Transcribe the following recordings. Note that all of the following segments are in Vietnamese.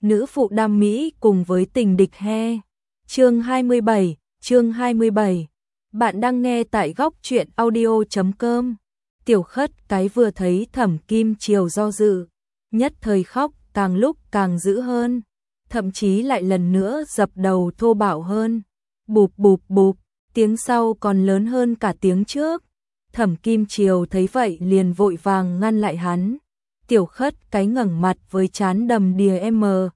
Nữ phụ đam mỹ cùng với tình địch he. Chương 27. Bạn đang nghe tại góc truyện audio.com. Tiểu Khất cái vừa thấy Thẩm Kim Chiều do dự, nhất thời khóc càng lúc càng dữ hơn, thậm chí lại lần nữa dập đầu thô bạo hơn. Bụp bụp bụp, tiếng sau còn lớn hơn cả tiếng trước. Thẩm Kim Chiều thấy vậy liền vội vàng ngăn lại hắn. Tiểu Khất cái ngẩng mặt với trán đầm đìa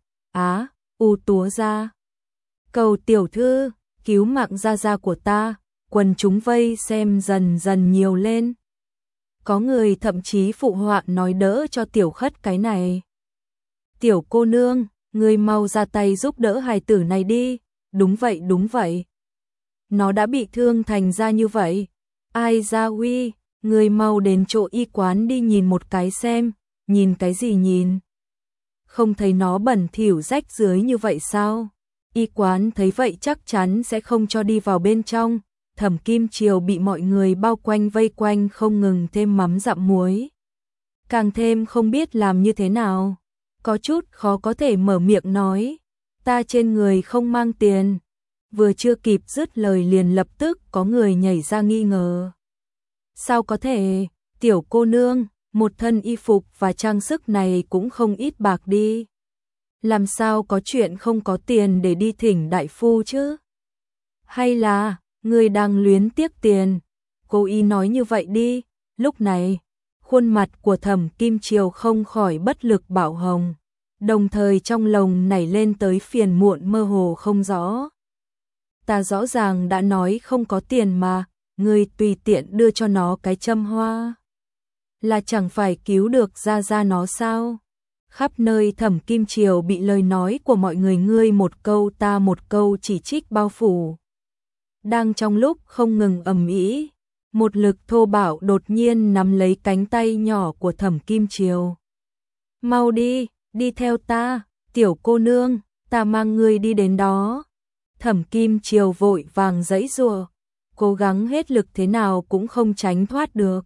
túa ra. Cầu tiểu thư, cứu mạng gia gia của ta. Quần chúng vây xem dần dần nhiều lên. Có người thậm chí phụ họa nói đỡ cho Tiểu Khất cái này. Tiểu cô nương, ngươi mau ra tay giúp đỡ hài tử này đi. Đúng vậy. Nó đã bị thương thành ra như vậy. Ai ra huy, ngươi mau đến chỗ y quán đi nhìn một cái xem. Nhìn cái gì nhìn? Không thấy nó bẩn thỉu rách rưới như vậy sao? Y quán thấy vậy chắc chắn sẽ không cho đi vào bên trong. Thẩm Kim Chiều bị mọi người bao quanh vây quanh không ngừng thêm mắm dặm muối. Càng thêm không biết làm như thế nào. Có chút khó có thể mở miệng nói. Ta trên người không mang tiền. Vừa chưa kịp dứt lời liền lập tức có người nhảy ra nghi ngờ. Sao có thể, tiểu cô nương, một thân y phục và trang sức này cũng không ít bạc đi. Làm sao có chuyện không có tiền để đi thỉnh đại phu chứ? Hay là, người đang luyến tiếc tiền? Cô y nói như vậy đi. Lúc này, khuôn mặt của Thẩm Kim Chiều không khỏi bất lực bạo hồng, đồng thời trong lòng nảy lên tới phiền muộn mơ hồ không rõ. Ta rõ ràng đã nói không có tiền mà, ngươi tùy tiện đưa cho nó cái châm hoa. Là chẳng phải cứu được gia nó sao? Khắp nơi Thẩm Kim Chiều bị lời nói của mọi người ngươi một câu ta một câu chỉ trích bao phủ. Đang trong lúc không ngừng ầm ĩ, một lực thô bạo đột nhiên nắm lấy cánh tay nhỏ của Thẩm Kim Chiều. Mau đi theo ta, tiểu cô nương, ta mang ngươi đi đến đó. Thẩm Kim Chiều vội vàng giãy giụa, cố gắng hết lực thế nào cũng không tránh thoát được.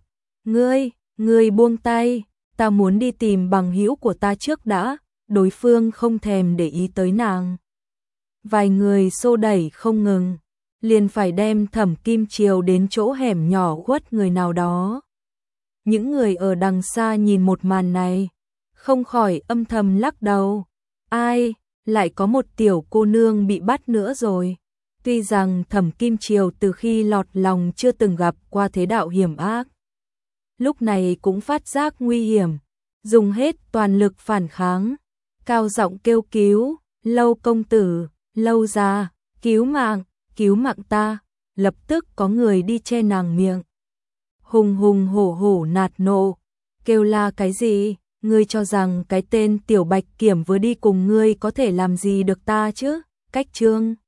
Ngươi buông tay, ta muốn đi tìm bằng hữu của ta trước đã. Đối phương không thèm để ý tới nàng. Vài người xô đẩy không ngừng, liền phải đem Thẩm Kim Chiều đến chỗ hẻm nhỏ khuất người nào đó. Những người ở đằng xa nhìn một màn này, không khỏi âm thầm lắc đầu. Ai, lại có một tiểu cô nương bị bắt nữa rồi. Tuy rằng Thẩm Kim Chiều từ khi lọt lòng chưa từng gặp qua thế đạo hiểm ác, lúc này cũng phát giác nguy hiểm, dùng hết toàn lực phản kháng, cao giọng kêu cứu, Lâu công tử, Lâu gia, cứu mạng ta. Lập tức có người đi che nàng miệng. Hùng hổ nạt nộ, kêu la cái gì? Ngươi cho rằng cái tên tiểu Bạch Kiểm vừa đi cùng ngươi có thể làm gì được ta chứ? Cách chương